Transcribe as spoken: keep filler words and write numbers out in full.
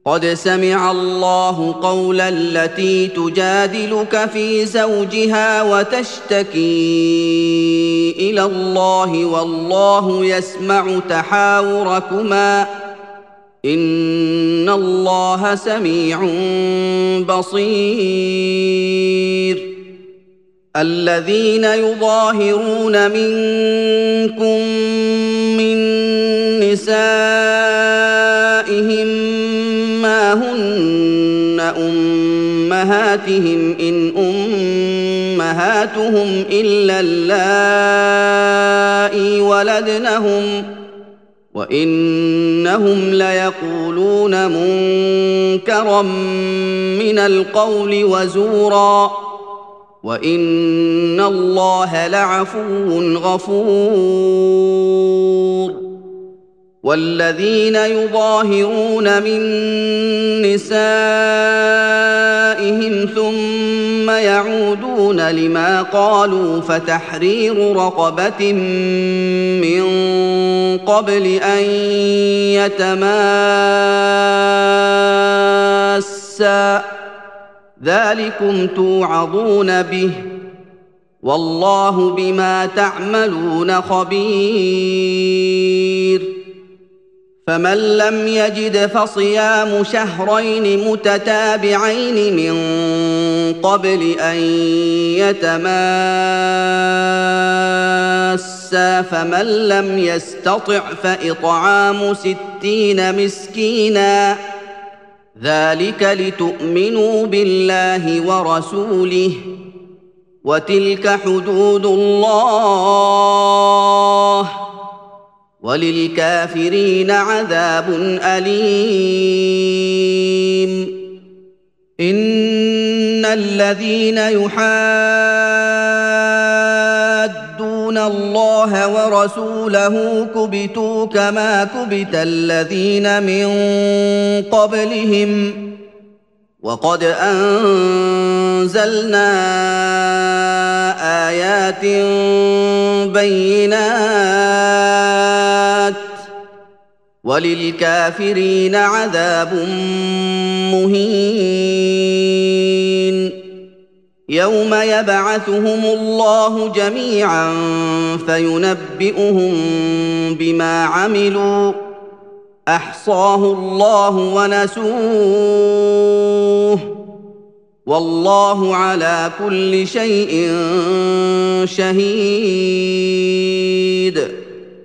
قد سمع الله قول التي تجادلك في زوجها وتشتكي إلى الله والله يسمع تحاوركما إن الله سميع بصير الذين يظاهرون منكم من نسائهم ما هن أمهاتهم إن أمهاتهم إلا اللائي ولدنهم وإنهم ليقولون منكرا من القول وزورا وإن الله لعفو غفور والذين يظاهرون من نسائهم ثم يعودون لما قالوا فتحرير رقبة من قبل أن يتماسا ذلكم توعظون به والله بما تعملون خبير فمن لم يجد فصيام شهرين متتابعين من قبل أن يتماسا فمن لم يستطع فإطعام ستين مسكينا ذلك لتؤمنوا بالله ورسوله وتلك حدود الله وللكافرين عذاب أليم إن الذين يحادون الله ورسوله كبتوا كما كبت الذين من قبلهم وقد أنزلنا آيات بينات وللكافرين عذاب مهين يوم يبعثهم الله جميعا فينبئهم بما عملوا أحصاه الله ونسوه والله على كل شيء شهيد